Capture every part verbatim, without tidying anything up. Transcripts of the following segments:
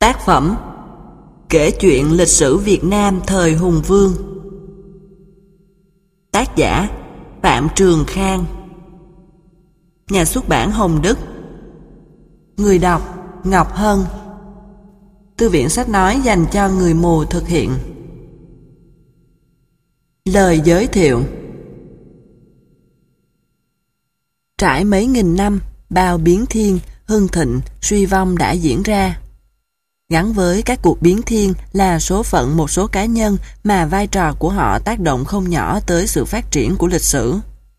Tác phẩm Kể chuyện lịch sử Việt Nam thời Hùng Vương. Tác giả Phạm Trường Khang. Nhà xuất bản Hồng Đức. Người đọc Ngọc Hân. Thư viện sách nói dành cho người mù thực hiện. Lời giới thiệu. Trải mấy nghìn năm, bao biến thiên, hưng thịnh, suy vong đã diễn ra. Gắn với các cuộc biến thiên là số phận một số cá nhân mà vai trò của họ tác động không nhỏ tới sự phát triển của lịch sử.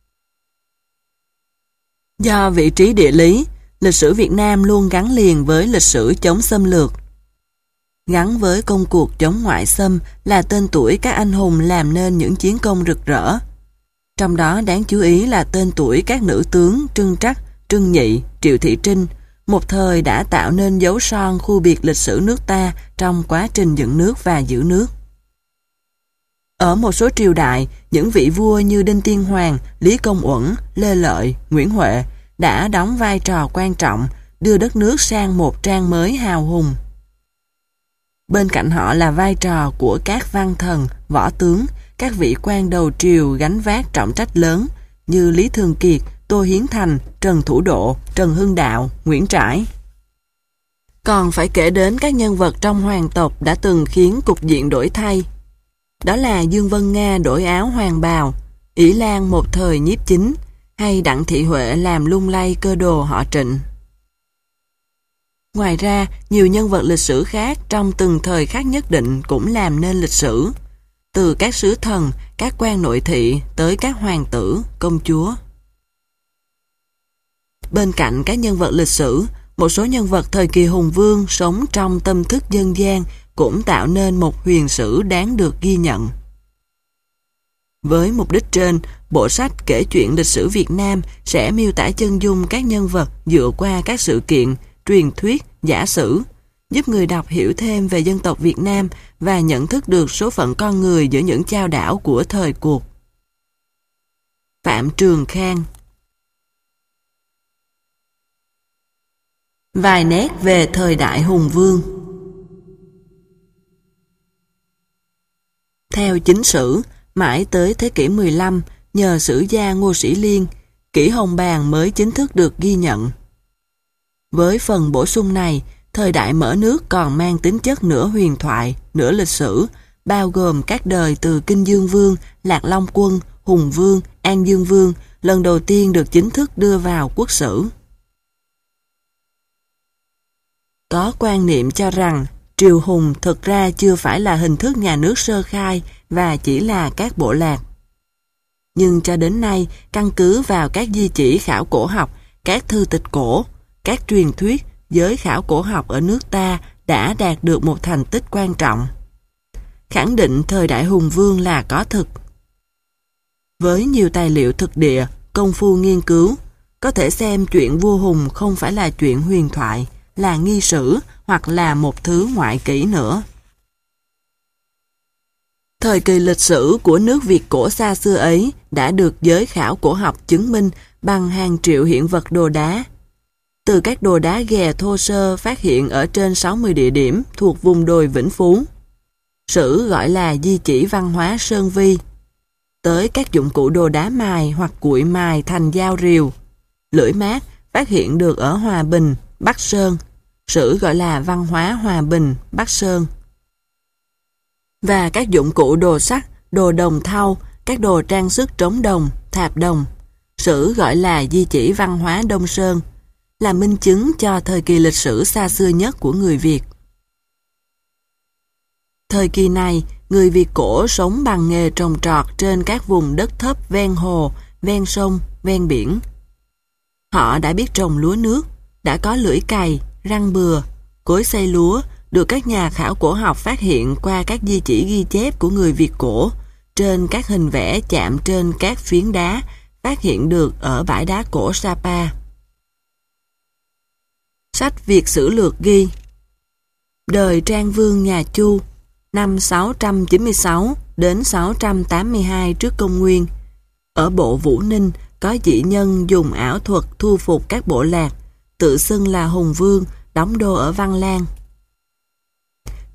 Do vị trí địa lý, lịch sử Việt Nam luôn gắn liền với lịch sử chống xâm lược. Gắn với công cuộc chống ngoại xâm là tên tuổi các anh hùng làm nên những chiến công rực rỡ. Trong đó đáng chú ý là tên tuổi các nữ tướng Trưng Trắc, Trưng Nhị, Triệu Thị Trinh, một thời đã tạo nên dấu son khu biệt lịch sử nước ta trong quá trình dựng nước và giữ nước. Ở một số triều đại, những vị vua như Đinh Tiên Hoàng, Lý Công Uẩn, Lê Lợi, Nguyễn Huệ đã đóng vai trò quan trọng, đưa đất nước sang một trang mới hào hùng. Bên cạnh họ là vai trò của các văn thần, võ tướng, các vị quan đầu triều gánh vác trọng trách lớn như Lý Thường Kiệt, Tô Hiến Thành, Trần Thủ Độ, Trần Hưng Đạo, Nguyễn Trãi. Còn phải kể đến các nhân vật trong hoàng tộc đã từng khiến cục diện đổi thay. Đó là Dương Vân Nga đổi áo hoàng bào, Ỷ Lan một thời nhiếp chính, hay Đặng Thị Huệ làm lung lay cơ đồ họ Trịnh. Ngoài ra, nhiều nhân vật lịch sử khác trong từng thời khắc nhất định cũng làm nên lịch sử, từ các sứ thần, các quan nội thị tới các hoàng tử, công chúa. Bên cạnh các nhân vật lịch sử, một số nhân vật thời kỳ Hùng Vương sống trong tâm thức dân gian cũng tạo nên một huyền sử đáng được ghi nhận. Với mục đích trên, bộ sách Kể chuyện lịch sử Việt Nam sẽ miêu tả chân dung các nhân vật dựa qua các sự kiện, truyền thuyết, giả sử, giúp người đọc hiểu thêm về dân tộc Việt Nam và nhận thức được số phận con người giữa những chao đảo của thời cuộc. Phạm Trường Khang. Vài nét về thời đại Hùng Vương. Theo chính sử, mãi tới thế kỷ mười lăm, nhờ sử gia Ngô Sĩ Liên, kỷ Hồng Bàng mới chính thức được ghi nhận. Với phần bổ sung này, thời đại mở nước còn mang tính chất nửa huyền thoại, nửa lịch sử, bao gồm các đời từ Kinh Dương Vương, Lạc Long Quân, Hùng Vương, An Dương Vương, lần đầu tiên được chính thức đưa vào quốc sử. Có quan niệm cho rằng triều Hùng thực ra chưa phải là hình thức nhà nước sơ khai và chỉ là các bộ lạc. Nhưng cho đến nay, căn cứ vào các di chỉ khảo cổ học, các thư tịch cổ, các truyền thuyết, giới khảo cổ học ở nước ta đã đạt được một thành tích quan trọng. Khẳng định thời đại Hùng Vương là có thực. Với nhiều tài liệu thực địa, công phu nghiên cứu, có thể xem chuyện vua Hùng không phải là chuyện huyền thoại, là nghi sử hoặc là một thứ ngoại kỷ nữa. Thời kỳ lịch sử của nước Việt cổ xa xưa ấy đã được giới khảo cổ học chứng minh bằng hàng triệu hiện vật đồ đá. Từ các đồ đá ghè thô sơ phát hiện ở trên sáu mươi địa điểm thuộc vùng đồi Vĩnh Phú, sử gọi là di chỉ văn hóa Sơn Vi, tới các dụng cụ đồ đá mài hoặc cuội mài thành dao rìu, lưỡi mát phát hiện được ở Hòa Bình, Bắc Sơn, sử gọi là văn hóa Hòa Bình, Bắc Sơn. Và các dụng cụ đồ sắt, đồ đồng thau, các đồ trang sức trống đồng, thạp đồng, sử gọi là di chỉ văn hóa Đông Sơn, là minh chứng cho thời kỳ lịch sử xa xưa nhất của người Việt. Thời kỳ này, người Việt cổ sống bằng nghề trồng trọt trên các vùng đất thấp ven hồ, ven sông, ven biển. Họ đã biết trồng lúa nước, đã có lưỡi cày, răng bừa, cối xay lúa, được các nhà khảo cổ học phát hiện qua các di chỉ ghi chép của người Việt cổ, trên các hình vẽ chạm trên các phiến đá, phát hiện được ở bãi đá cổ Sapa. Sách Việt Sử Lược ghi: đời Trang Vương nhà Chu, năm sáu trăm chín mươi sáu đến sáu trăm tám mươi hai trước công nguyên, ở bộ Vũ Ninh có dị nhân dùng ảo thuật thu phục các bộ lạc, tự xưng là Hùng Vương, đóng đô ở Văn Lang.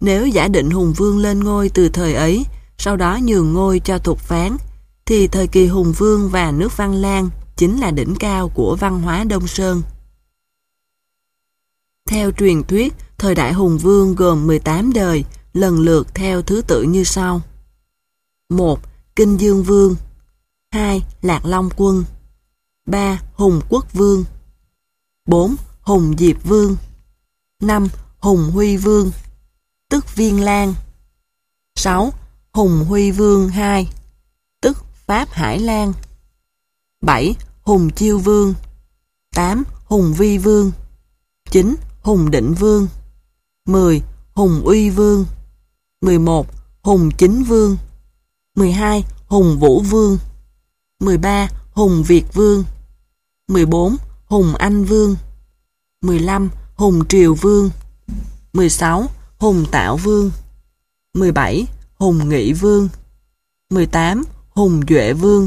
Nếu giả định Hùng Vương lên ngôi từ thời ấy, sau đó nhường ngôi cho Thục Phán, thì thời kỳ Hùng Vương và nước Văn Lang chính là đỉnh cao của văn hóa Đông Sơn. Theo truyền thuyết, thời đại Hùng Vương gồm mười tám đời, lần lượt theo thứ tự như sau. một. Kinh Dương Vương. hai. Lạc Long Quân. ba. Hùng Quốc Vương. bốn. Hùng Diệp Vương. năm. Hùng Huy Vương, tức Viên Lang. sáu. Hùng Huy Vương hai, tức Pháp Hải Lan. bảy. Hùng Chiêu Vương. tám. Hùng Vi Vương. chín. Hùng Định Vương. mười. Hùng Uy Vương. mười một. Hùng Chính Vương. mười hai. Hùng Vũ Vương. mười ba. Hùng Việt Vương. mười bốn. Hùng Anh Vương. mười lăm. Hùng Triều Vương. mười sáu. Hùng Tạo Vương. mười bảy. Hùng Nghị Vương. mười tám. Hùng Duệ Vương.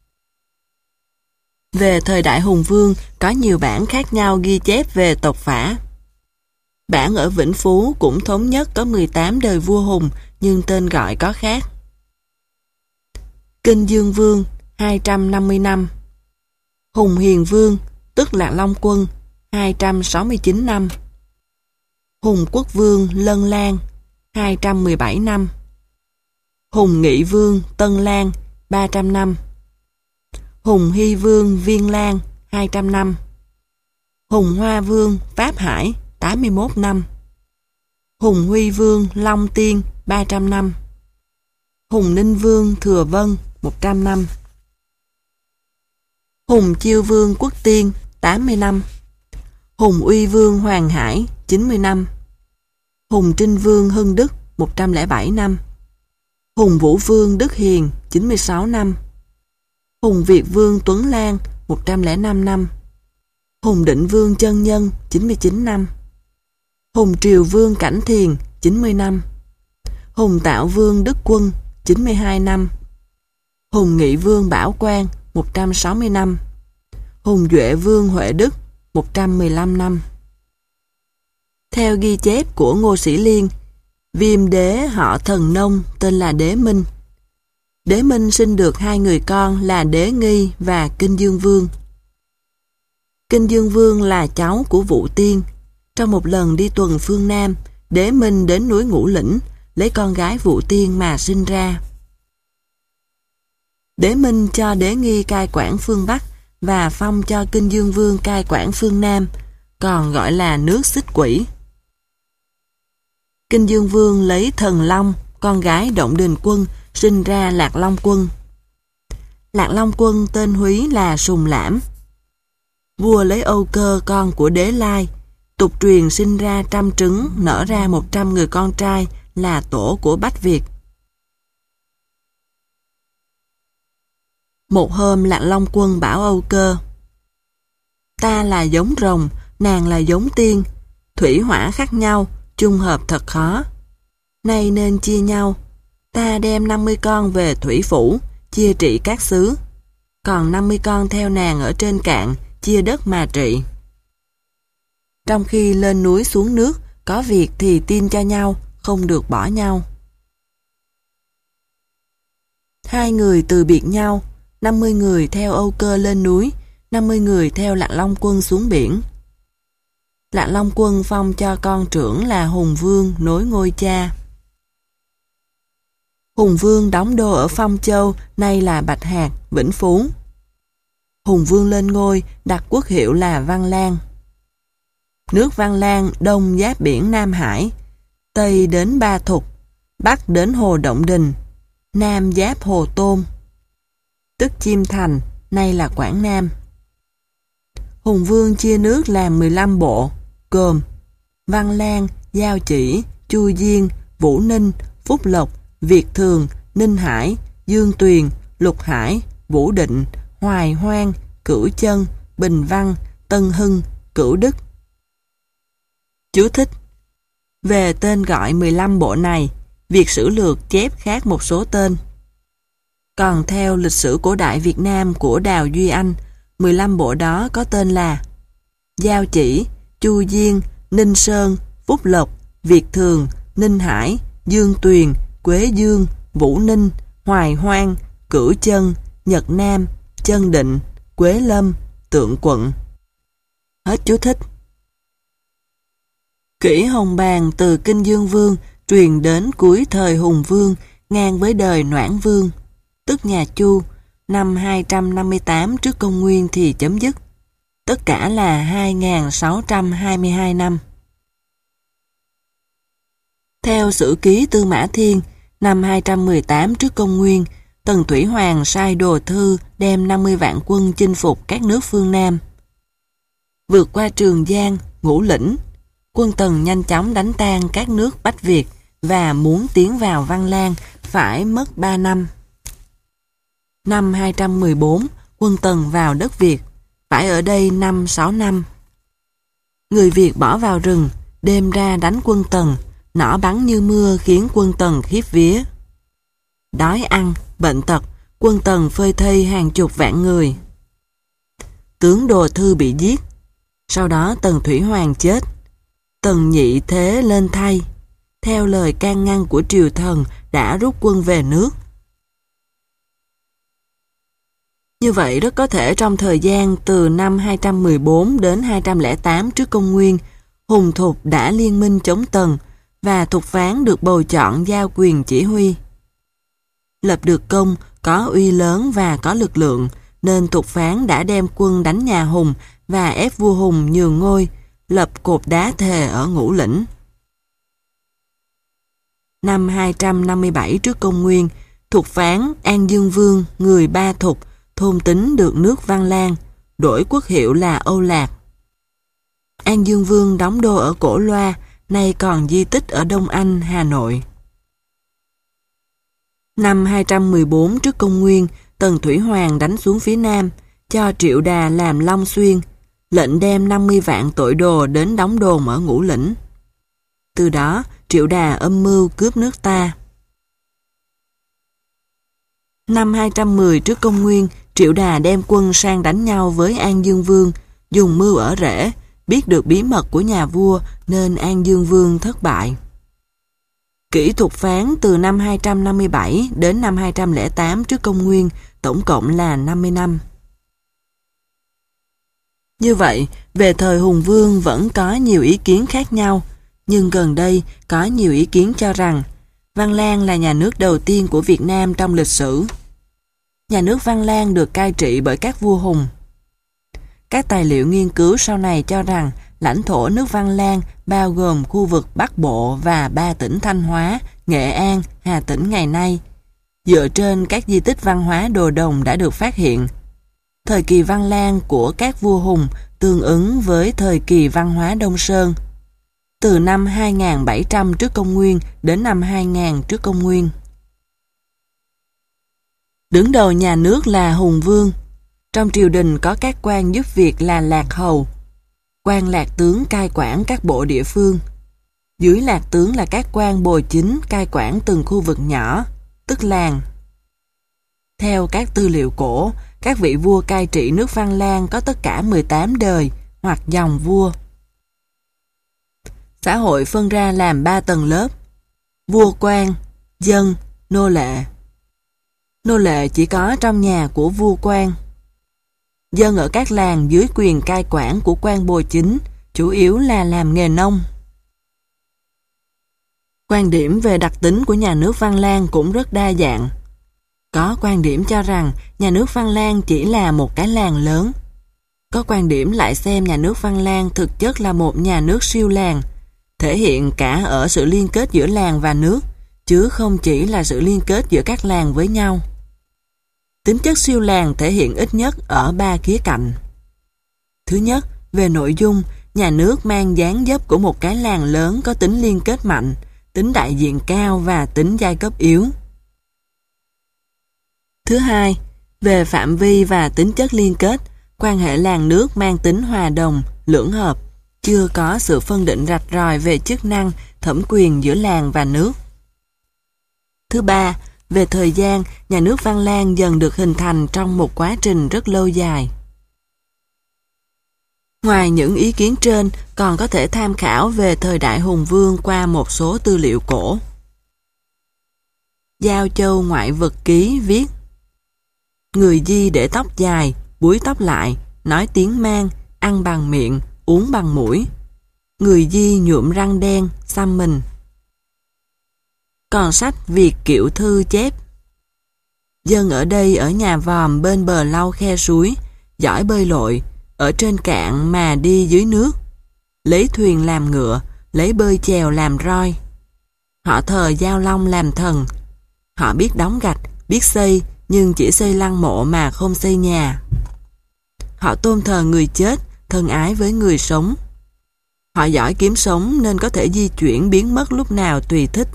Về thời đại Hùng Vương, có nhiều bản khác nhau ghi chép về tộc phả. Bản ở Vĩnh Phú cũng thống nhất có mười tám đời vua Hùng, nhưng tên gọi có khác. Kinh Dương Vương, hai trăm năm mươi năm. Hùng Hiền Vương, tức Lạc Long Quân, hai trăm sáu mươi chín năm. Hùng Quốc Vương Lân Lan, hai trăm mười bảy năm. Hùng Nghị Vương Tân Lan, ba trăm năm. Hùng Hy Vương Viên Lan, hai trăm năm. Hùng Hoa Vương Pháp Hải, tám mươi mốt năm. Hùng Huy Vương Long Tiên, ba trăm năm. Hùng Ninh Vương Thừa Vân, một trăm năm. Hùng Chiêu Vương Quốc Tiên, tám mươi năm. Hùng Uy Vương Hoàng Hải, chín mươi năm. Hùng Trinh Vương Hưng Đức, một trăm lẻ bảy năm. Hùng Vũ Vương Đức Hiền, chín mươi sáu năm. Hùng Việt Vương Tuấn Lan, một trăm lẻ năm năm. Hùng Định Vương Chân Nhân, chín mươi chín năm. Hùng Triều Vương Cảnh Thiền, chín mươi năm. Hùng Tạo Vương Đức Quân, chín mươi hai năm. Hùng Nghị Vương Bảo Quang, một trăm sáu mươi năm. Hùng Duệ Vương Huệ Đức, một trăm mười lăm năm. Theo ghi chép của Ngô Sĩ Liên, Viêm đế họ Thần Nông tên là Đế Minh. Đế Minh sinh được hai người con là Đế Nghi và Kinh Dương Vương. Kinh Dương Vương là cháu của Vũ Tiên. Trong một lần đi tuần phương Nam, Đế Minh đến núi Ngũ Lĩnh, lấy con gái Vũ Tiên mà sinh ra. Đế Minh cho Đế Nghi cai quản phương Bắc và phong cho Kinh Dương Vương cai quản phương Nam, còn gọi là nước Xích Quỷ. Kinh Dương Vương lấy Thần Long, con gái Động Đình Quân, sinh ra Lạc Long Quân. Lạc Long Quân tên húy là Sùng Lãm. Vua lấy Âu Cơ con của Đế Lai, tục truyền sinh ra trăm trứng, nở ra một trăm người con trai là tổ của Bách Việt. Một hôm Lạc Long Quân bảo Âu Cơ: ta là giống rồng, nàng là giống tiên, thủy hỏa khác nhau, chung hợp thật khó. Nay nên chia nhau, ta đem năm mươi con về Thủy Phủ, chia trị các xứ, còn năm mươi con theo nàng ở trên cạn, chia đất mà trị. Trong khi lên núi xuống nước, có việc thì tin cho nhau, không được bỏ nhau. Hai người từ biệt nhau, năm mươi người theo Âu Cơ lên núi, năm mươi người theo Lạc Long Quân xuống biển. Lạc Long Quân phong cho con trưởng là Hùng Vương nối ngôi cha. Hùng Vương đóng đô ở Phong Châu, nay là Bạch Hạc, Vĩnh Phú. Hùng Vương lên ngôi, đặt quốc hiệu là Văn Lang. Nước Văn Lang đông giáp biển Nam Hải, tây đến Ba Thục, bắc đến Hồ Động Đình, nam giáp Hồ Tôn, tức Chiêm Thành, nay là Quảng Nam. Hùng Vương chia nước làm mười lăm bộ, gồm Văn Lang, Giao Chỉ, Chu Diên, Vũ Ninh, Phúc Lộc, Việt Thường, Ninh Hải, Dương Tuyền, Lục Hải, Vũ Định, Hoài Hoang, Cửu Chân, Bình Văn, Tân Hưng, Cửu Đức. Chú thích: về tên gọi mười lăm bộ này, việc sử lược chép khác một số tên. Còn theo lịch sử cổ đại Việt Nam của Đào Duy Anh, mười lăm bộ đó có tên là Giao Chỉ, Chu Diên, Ninh Sơn, Phúc Lộc, Việt Thường, Ninh Hải, Dương Tuyền, Quế Dương, Vũ Ninh, Hoài Hoang, Cửu Chân, Nhật Nam, Chân Định, Quế Lâm, Tượng Quận. Hết chú thích. Kỷ Hồng Bàng từ Kinh Dương Vương truyền đến cuối thời Hùng Vương, ngang với đời Noãn Vương, tức nhà Chu, năm hai trăm năm mươi tám trước công nguyên thì chấm dứt. Tất cả là hai nghìn sáu trăm hai mươi hai năm. Theo Sử Ký Tư Mã Thiên, năm hai trăm mười tám trước công nguyên, Tần Thủy Hoàng sai Đồ Thư đem năm mươi vạn quân chinh phục các nước phương Nam. Vượt qua Trường Giang, Ngũ Lĩnh, quân Tần nhanh chóng đánh tan các nước Bách Việt và muốn tiến vào Văn Lang phải mất ba năm. Năm hai trăm mười bốn, quân Tần vào đất Việt, phải ở đây năm sáu năm. Người Việt bỏ vào rừng, đêm ra đánh quân Tần, nỏ bắn như mưa khiến quân Tần khiếp vía. Đói ăn, bệnh tật, quân Tần phơi thây hàng chục vạn người. Tướng Đồ Thư bị giết, sau đó Tần Thủy Hoàng chết. Tần Nhị Thế lên thay, theo lời can ngăn của triều thần đã rút quân về nước. Như vậy rất có thể trong thời gian từ năm hai trăm mười bốn đến hai trăm lẻ tám trước công nguyên, Hùng Thục đã liên minh chống Tần và Thục Phán được bầu chọn giao quyền chỉ huy. Lập được công, có uy lớn và có lực lượng, nên Thục Phán đã đem quân đánh nhà Hùng và ép vua Hùng nhường ngôi, lập cột đá thề ở Ngũ Lĩnh. Năm hai trăm năm mươi bảy trước công nguyên, Thục Phán An Dương Vương, người Ba Thục, thôn tính được nước Văn Lang, đổi quốc hiệu là Âu Lạc. An Dương Vương đóng đô ở Cổ Loa, nay còn di tích ở Đông Anh, Hà Nội. Năm hai trăm mười bốn trước công nguyên, Tần Thủy Hoàng đánh xuống phía Nam, cho Triệu Đà làm Long Xuyên, lệnh đem năm mươi vạn tội đồ đến đóng đồn ở Ngũ Lĩnh. Từ đó, Triệu Đà âm mưu cướp nước ta. Năm hai trăm mười trước công nguyên, Triệu Đà đem quân sang đánh nhau với An Dương Vương, dùng mưu ở rễ, biết được bí mật của nhà vua nên An Dương Vương thất bại. Kỷ Thục Phán từ năm hai trăm năm mươi bảy đến năm hai trăm lẻ tám trước công nguyên, tổng cộng là năm mươi năm. Như vậy, về thời Hùng Vương vẫn có nhiều ý kiến khác nhau, nhưng gần đây có nhiều ý kiến cho rằng Văn Lang là nhà nước đầu tiên của Việt Nam trong lịch sử. Nhà nước Văn Lang được cai trị bởi các vua Hùng. Các tài liệu nghiên cứu sau này cho rằng lãnh thổ nước Văn Lang bao gồm khu vực Bắc Bộ và ba tỉnh Thanh Hóa, Nghệ An, Hà Tĩnh ngày nay, dựa trên các di tích văn hóa đồ đồng đã được phát hiện. Thời kỳ Văn Lang của các vua Hùng tương ứng với thời kỳ văn hóa Đông Sơn, từ năm hai nghìn bảy trăm trước công nguyên đến năm hai nghìn trước công nguyên. Đứng đầu nhà nước là Hùng Vương. Trong triều đình có các quan giúp việc là lạc hầu, quan lạc tướng cai quản các bộ địa phương. Dưới lạc tướng là các quan bồi chính cai quản từng khu vực nhỏ, tức làng. Theo các tư liệu cổ, các vị vua cai trị nước Văn Lang có tất cả mười tám đời hoặc dòng vua. Xã hội phân ra làm ba tầng lớp: vua quan, dân, nô lệ. Nô lệ chỉ có trong nhà của vua quan. Dân ở các làng dưới quyền cai quản của quan bồi chính, chủ yếu là làm nghề nông. Quan điểm về đặc tính của nhà nước Văn Lang cũng rất đa dạng. Có quan điểm cho rằng nhà nước Văn Lang chỉ là một cái làng lớn. Có quan điểm lại xem nhà nước Văn Lang thực chất là một nhà nước siêu làng, thể hiện cả ở sự liên kết giữa làng và nước, chứ không chỉ là sự liên kết giữa các làng với nhau. Tính chất siêu làng thể hiện ít nhất ở ba khía cạnh. Thứ nhất, về nội dung, nhà nước mang dáng dấp của một cái làng lớn có tính liên kết mạnh, tính đại diện cao và tính giai cấp yếu. Thứ hai, về phạm vi và tính chất liên kết, quan hệ làng nước mang tính hòa đồng, lưỡng hợp, chưa có sự phân định rạch ròi về chức năng, thẩm quyền giữa làng và nước. Thứ ba, về thời gian, nhà nước Văn Lang dần được hình thành trong một quá trình rất lâu dài. Ngoài những ý kiến trên, còn có thể tham khảo về thời đại Hùng Vương qua một số tư liệu cổ. Giao Châu Ngoại Vật Ký viết: người Di để tóc dài, búi tóc lại, nói tiếng mang, ăn bằng miệng, uống bằng mũi. Người Di nhuộm răng đen, xăm mình. Còn sách Việt Kiệu Thư chép: dân ở đây ở nhà vòm bên bờ lau khe suối, giỏi bơi lội, ở trên cạn mà đi dưới nước, lấy thuyền làm ngựa, lấy bơi chèo làm roi. Họ thờ Giao Long làm thần. Họ biết đóng gạch, biết xây, nhưng chỉ xây lăng mộ mà không xây nhà. Họ tôn thờ người chết, thân ái với người sống. Họ giỏi kiếm sống nên có thể di chuyển biến mất lúc nào tùy thích.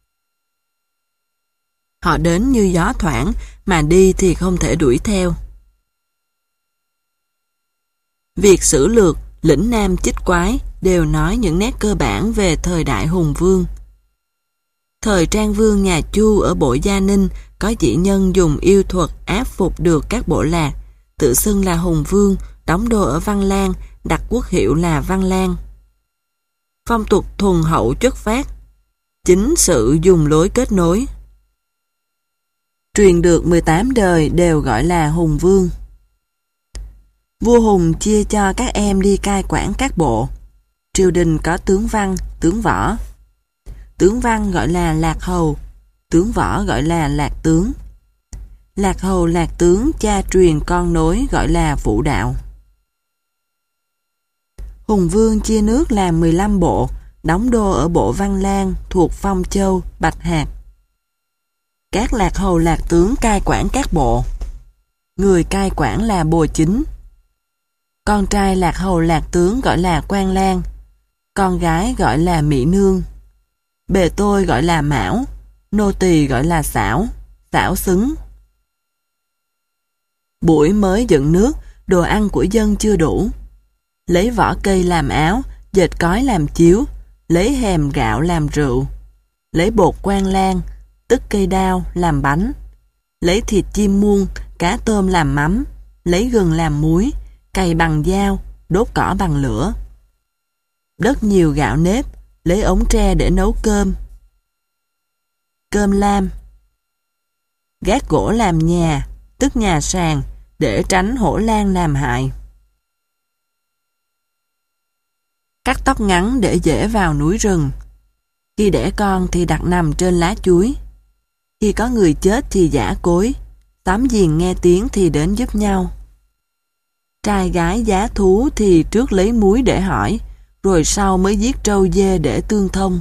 Họ đến như gió thoảng, mà đi thì không thể đuổi theo. Việc Sử Lược, Lĩnh Nam Chích Quái đều nói những nét cơ bản về thời đại Hùng Vương. Thời Trang Vương nhà Chu ở Bộ Gia Ninh có dị nhân dùng yêu thuật áp phục được các bộ lạc, tự xưng là Hùng Vương, đóng đô ở Văn Lang, đặt quốc hiệu là Văn Lang. Phong tục thuần hậu chất phát, chính sự dùng lối kết nối. Truyền được mười tám đời đều gọi là Hùng Vương. Vua Hùng chia cho các em đi cai quản các bộ. Triều đình có tướng văn, tướng võ. Tướng văn gọi là lạc hầu, tướng võ gọi là lạc tướng. Lạc hầu lạc tướng cha truyền con nối gọi là phụ đạo. Hùng Vương chia nước làm mười lăm bộ, đóng đô ở bộ Văn Lang thuộc Phong Châu, Bạch Hạc. Các lạc hầu lạc tướng cai quản các bộ. Người cai quản là bồ chính. Con trai lạc hầu lạc tướng gọi là Quan Lang, con gái gọi là Mỹ Nương. Bề tôi gọi là Mão, nô tỳ gọi là Xảo, Xảo xứng. Buổi mới dựng nước, đồ ăn của dân chưa đủ. Lấy vỏ cây làm áo, dệt cói làm chiếu, lấy hèm gạo làm rượu. Lấy bột Quan Lang, tức cây đao làm bánh. Lấy thịt chim muông, cá tôm làm mắm, lấy gừng làm muối, cày bằng dao, đốt cỏ bằng lửa. Đất nhiều gạo nếp, lấy ống tre để nấu cơm. Cơm lam. Gác gỗ làm nhà, tức nhà sàn, để tránh hổ lang làm hại. Cắt tóc ngắn để dễ vào núi rừng. Khi đẻ con thì đặt nằm trên lá chuối. Khi có người chết thì giã cối, xóm giềng nghe tiếng thì đến giúp nhau. Trai gái giá thú thì trước lấy muối để hỏi, rồi sau mới giết trâu dê để tương thông.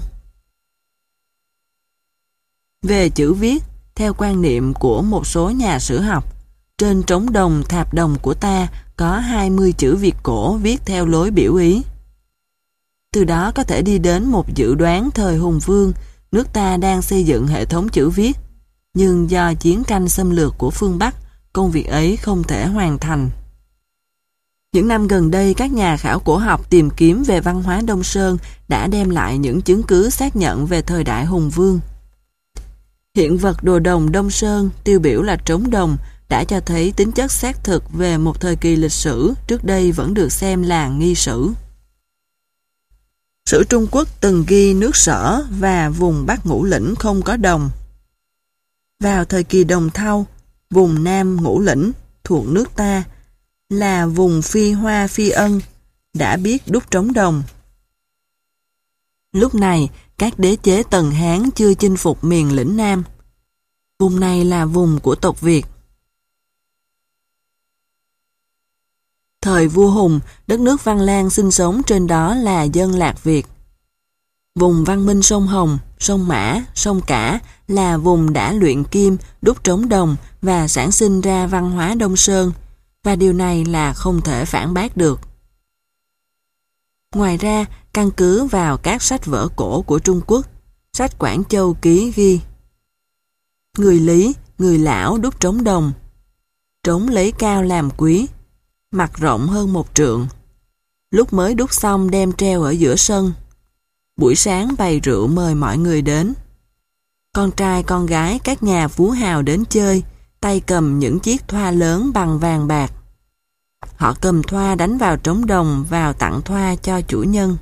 Về chữ viết, theo quan niệm của một số nhà sử học, trên trống đồng thạp đồng của ta có hai mươi chữ Việt cổ viết theo lối biểu ý. Từ đó có thể đi đến một dự đoán thời Hùng Vương, nước ta đang xây dựng hệ thống chữ viết, nhưng do chiến tranh xâm lược của phương Bắc, công việc ấy không thể hoàn thành. Những năm gần đây, các nhà khảo cổ học tìm kiếm về văn hóa Đông Sơn đã đem lại những chứng cứ xác nhận về thời đại Hùng Vương. Hiện vật đồ đồng Đông Sơn, tiêu biểu là trống đồng, đã cho thấy tính chất xác thực về một thời kỳ lịch sử trước đây vẫn được xem là nghi sử. Sử Trung Quốc từng ghi nước Sở và vùng Bắc Ngũ Lĩnh không có đồng. Vào thời kỳ Đồng Thau, vùng Nam Ngũ Lĩnh thuộc nước ta là vùng Phi Hoa Phi Ân đã biết đúc trống đồng. Lúc này, các đế chế Tần Hán chưa chinh phục miền lĩnh Nam. Vùng này là vùng của tộc Việt. Thời vua Hùng, đất nước Văn Lang sinh sống trên đó là dân Lạc Việt. Vùng văn minh sông Hồng, sông Mã, sông Cả là vùng đã luyện kim, đúc trống đồng và sản sinh ra văn hóa Đông Sơn, và điều này là không thể phản bác được. Ngoài ra, căn cứ vào các sách vở cổ của Trung Quốc, sách Quảng Châu Ký ghi: người Lý, người lão đúc trống đồng. Trống lấy cao làm quý, mặt rộng hơn một trượng. Lúc mới đúc xong đem treo ở giữa sân. Buổi sáng bày rượu mời mọi người đến. Con trai con gái các nhà phú hào đến chơi, tay cầm những chiếc thoa lớn bằng vàng bạc. họ cầm thoa đánh vào trống đồng, vào tặng thoa cho chủ nhân.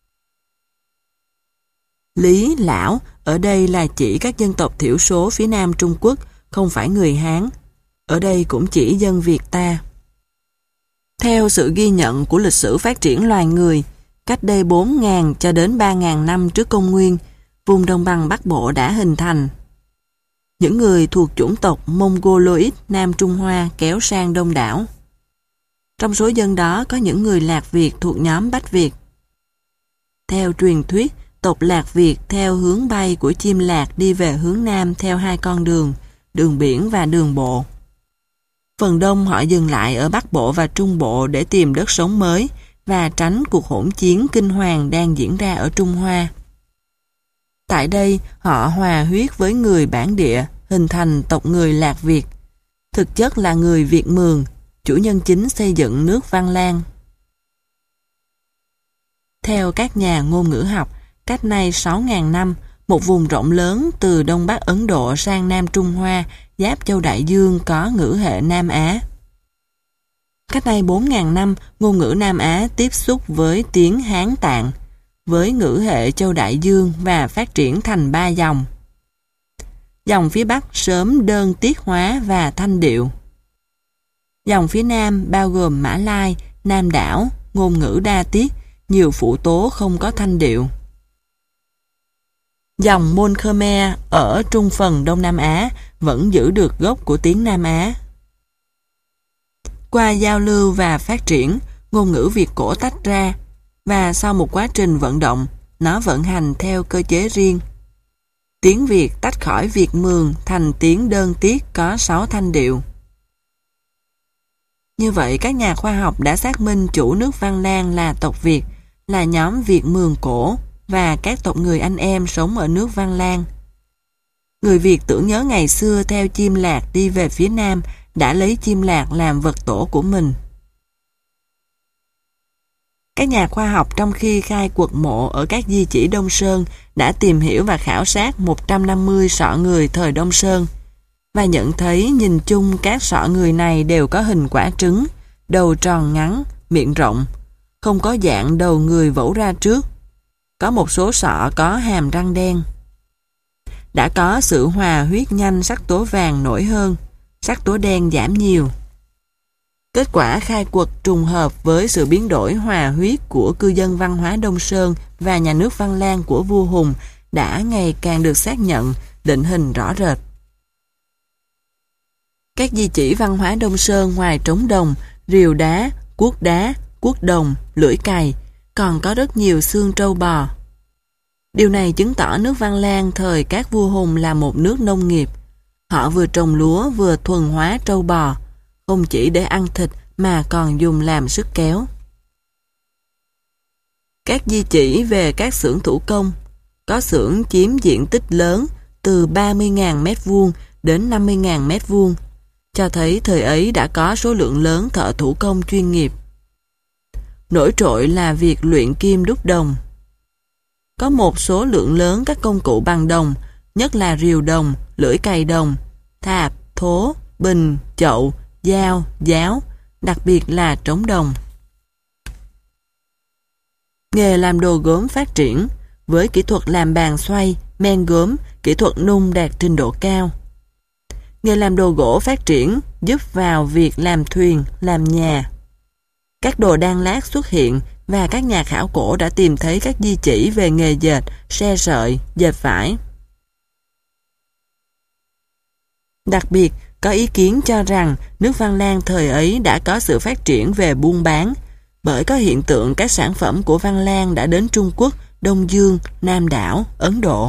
Lý, Lão ở đây là chỉ các dân tộc thiểu số phía Nam Trung Quốc, không phải người Hán. Ở đây cũng chỉ dân Việt ta. Theo sự ghi nhận của lịch sử phát triển loài người, cách đây bốn nghìn cho đến ba nghìn năm trước công nguyên, vùng đồng bằng Bắc Bộ đã hình thành. Những người thuộc chủng tộc Mongoloid Nam Trung Hoa kéo sang đông đảo. Trong số dân đó có những người Lạc Việt thuộc nhóm Bách Việt. Theo truyền thuyết, tộc Lạc Việt theo hướng bay của chim lạc đi về hướng Nam theo hai con đường, đường biển và đường bộ. Phần đông họ dừng lại ở Bắc Bộ và Trung Bộ để tìm đất sống mới và tránh cuộc hỗn chiến kinh hoàng đang diễn ra ở Trung Hoa. Tại đây, họ hòa huyết với người bản địa, hình thành tộc người Lạc Việt. Thực chất là người Việt Mường, chủ nhân chính xây dựng nước Văn Lang. Theo các nhà ngôn ngữ học, cách nay sáu nghìn năm, một vùng rộng lớn từ Đông Bắc Ấn Độ sang Nam Trung Hoa, giáp châu Đại Dương có ngữ hệ Nam Á. Cách nay bốn nghìn năm, ngôn ngữ Nam Á tiếp xúc với tiếng Hán Tạng, với ngữ hệ châu Đại Dương và phát triển thành ba dòng. Dòng phía Bắc sớm đơn tiết hóa và thanh điệu. Dòng phía Nam bao gồm Mã Lai, Nam đảo, ngôn ngữ đa tiết, nhiều phụ tố không có thanh điệu. Dòng Môn Khmer ở trung phần Đông Nam Á vẫn giữ được gốc của tiếng Nam Á. Qua giao lưu và phát triển, ngôn ngữ Việt cổ tách ra, và sau một quá trình vận động, nó vận hành theo cơ chế riêng. Tiếng Việt tách khỏi Việt Mường thành tiếng đơn tiết có sáu thanh điệu. Như vậy, các nhà khoa học đã xác minh chủ nước Văn Lang là tộc Việt, là nhóm Việt Mường cổ và các tộc người anh em sống ở nước Văn Lang. Người Việt tưởng nhớ ngày xưa theo chim lạc đi về phía Nam đã lấy chim lạc làm vật tổ của mình. Các nhà khoa học trong khi khai quật mộ ở các di chỉ Đông Sơn đã tìm hiểu và khảo sát một trăm năm mươi sọ người thời Đông Sơn và nhận thấy nhìn chung các sọ người này đều có hình quả trứng, đầu tròn ngắn, miệng rộng, không có dạng đầu người vẫu ra trước. Có một số sọ có hàm răng đen. Đã có sự hòa huyết nhanh sắc tố vàng nổi hơn, sắc tố đen giảm nhiều. Kết quả khai quật trùng hợp với sự biến đổi hòa huyết của cư dân văn hóa Đông Sơn và nhà nước Văn Lang của vua Hùng đã ngày càng được xác nhận, định hình rõ rệt. Các di chỉ văn hóa Đông Sơn ngoài trống đồng, rìu đá, cuốc đá, cuốc đồng, lưỡi cày, còn có rất nhiều xương trâu bò. Điều này chứng tỏ nước Văn Lang thời các vua Hùng là một nước nông nghiệp. Họ vừa trồng lúa vừa thuần hóa trâu bò, không chỉ để ăn thịt mà còn dùng làm sức kéo. Các di chỉ về các xưởng thủ công, có xưởng chiếm diện tích lớn từ ba mươi nghìn mét vuông đến năm mươi nghìn mét vuông, cho thấy thời ấy đã có số lượng lớn thợ thủ công chuyên nghiệp. Nổi trội là việc luyện kim đúc đồng. Có một số lượng lớn các công cụ bằng đồng, nhất là rìu đồng, lưỡi cày đồng, thạp, thố, bình, chậu, dao, giáo, đặc biệt là trống đồng. Nghề làm đồ gốm phát triển, với kỹ thuật làm bàn xoay, men gốm, kỹ thuật nung đạt trình độ cao. Nghề làm đồ gỗ phát triển, giúp vào việc làm thuyền, làm nhà. Các đồ đan lát xuất hiện và các nhà khảo cổ đã tìm thấy các di chỉ về nghề dệt, se sợi, dệt vải. Đặc biệt, có ý kiến cho rằng nước Văn Lang thời ấy đã có sự phát triển về buôn bán, bởi có hiện tượng các sản phẩm của Văn Lang đã đến Trung Quốc, Đông Dương, Nam đảo, Ấn Độ.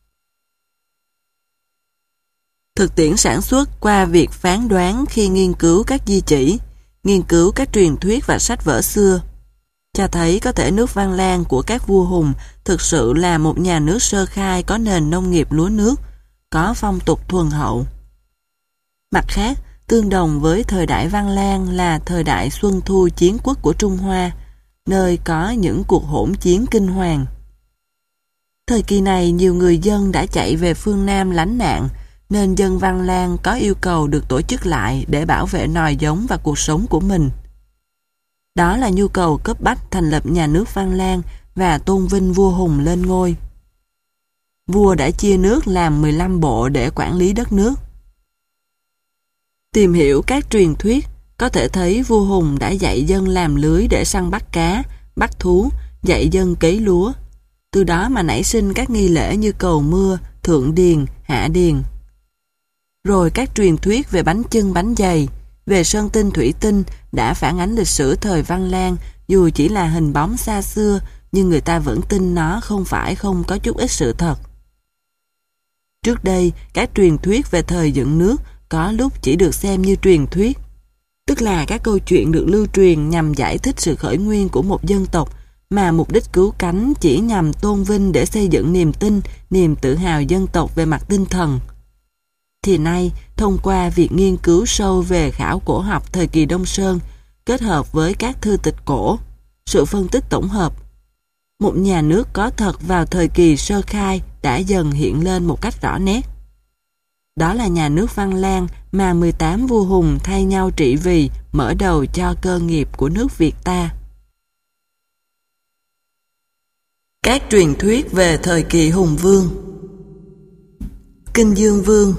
Thực tiễn sản xuất qua việc phán đoán khi nghiên cứu các di chỉ, nghiên cứu các truyền thuyết và sách vở xưa, cho thấy có thể nước Văn Lang của các vua Hùng thực sự là một nhà nước sơ khai có nền nông nghiệp lúa nước, có phong tục thuần hậu. Mặt khác, tương đồng với thời đại Văn Lang là thời đại Xuân Thu chiến quốc của Trung Hoa, nơi có những cuộc hỗn chiến kinh hoàng. Thời kỳ này, nhiều người dân đã chạy về phương Nam lánh nạn, nên dân Văn Lang có yêu cầu được tổ chức lại để bảo vệ nòi giống và cuộc sống của mình. Đó là nhu cầu cấp bách thành lập nhà nước Văn Lang và tôn vinh vua Hùng lên ngôi. Vua đã chia nước làm mười lăm bộ để quản lý đất nước. Tìm hiểu các truyền thuyết, có thể thấy vua Hùng đã dạy dân làm lưới để săn bắt cá, bắt thú, dạy dân cấy lúa. Từ đó mà nảy sinh các nghi lễ như cầu mưa, thượng điền, hạ điền. Rồi các truyền thuyết về bánh chưng bánh dày, về sơn tinh thủy tinh đã phản ánh lịch sử thời Văn Lang, dù chỉ là hình bóng xa xưa, nhưng người ta vẫn tin nó không phải không có chút ít sự thật. Trước đây, các truyền thuyết về thời dựng nước có lúc chỉ được xem như truyền thuyết, tức là các câu chuyện được lưu truyền nhằm giải thích sự khởi nguyên của một dân tộc, mà mục đích cứu cánh chỉ nhằm tôn vinh để xây dựng niềm tin, niềm tự hào dân tộc về mặt tinh thần. Thì nay, thông qua việc nghiên cứu sâu về khảo cổ học thời kỳ Đông Sơn, kết hợp với các thư tịch cổ, sự phân tích tổng hợp, một nhà nước có thật vào thời kỳ sơ khai đã dần hiện lên một cách rõ nét. Đó là nhà nước Văn Lang mà mười tám vua Hùng thay nhau trị vì, mở đầu cho cơ nghiệp của nước Việt ta. Các truyền thuyết về thời kỳ Hùng Vương. Kinh Dương Vương.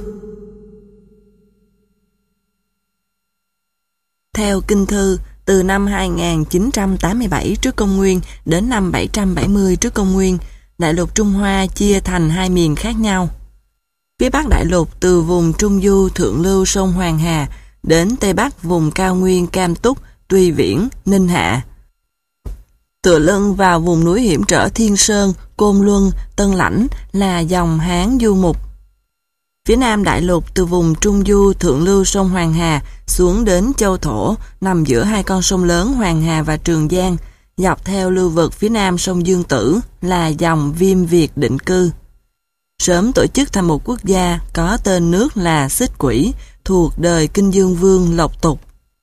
Theo kinh thư, từ năm hai nghìn chín trăm tám mươi bảy trước công nguyên đến năm bảy trăm bảy mươi trước công nguyên, đại lục Trung Hoa chia thành hai miền khác nhau. Phía Bắc đại lục từ vùng Trung Du thượng lưu sông Hoàng Hà đến Tây Bắc vùng cao nguyên Cam Túc, Tuy Viễn, Ninh Hạ. Tựa lưng vào vùng núi hiểm trở Thiên Sơn, Côn Luân, Tân Lãnh là dòng Hán Du Mục. Phía Nam đại lục từ vùng Trung Du thượng lưu sông Hoàng Hà xuống đến Châu Thổ, nằm giữa hai con sông lớn Hoàng Hà và Trường Giang, dọc theo lưu vực phía Nam sông Dương Tử là dòng Viêm Việt định cư. Sớm tổ chức thành một quốc gia có tên nước là Xích Quỷ, thuộc đời Kinh Dương Vương Lộc Tục.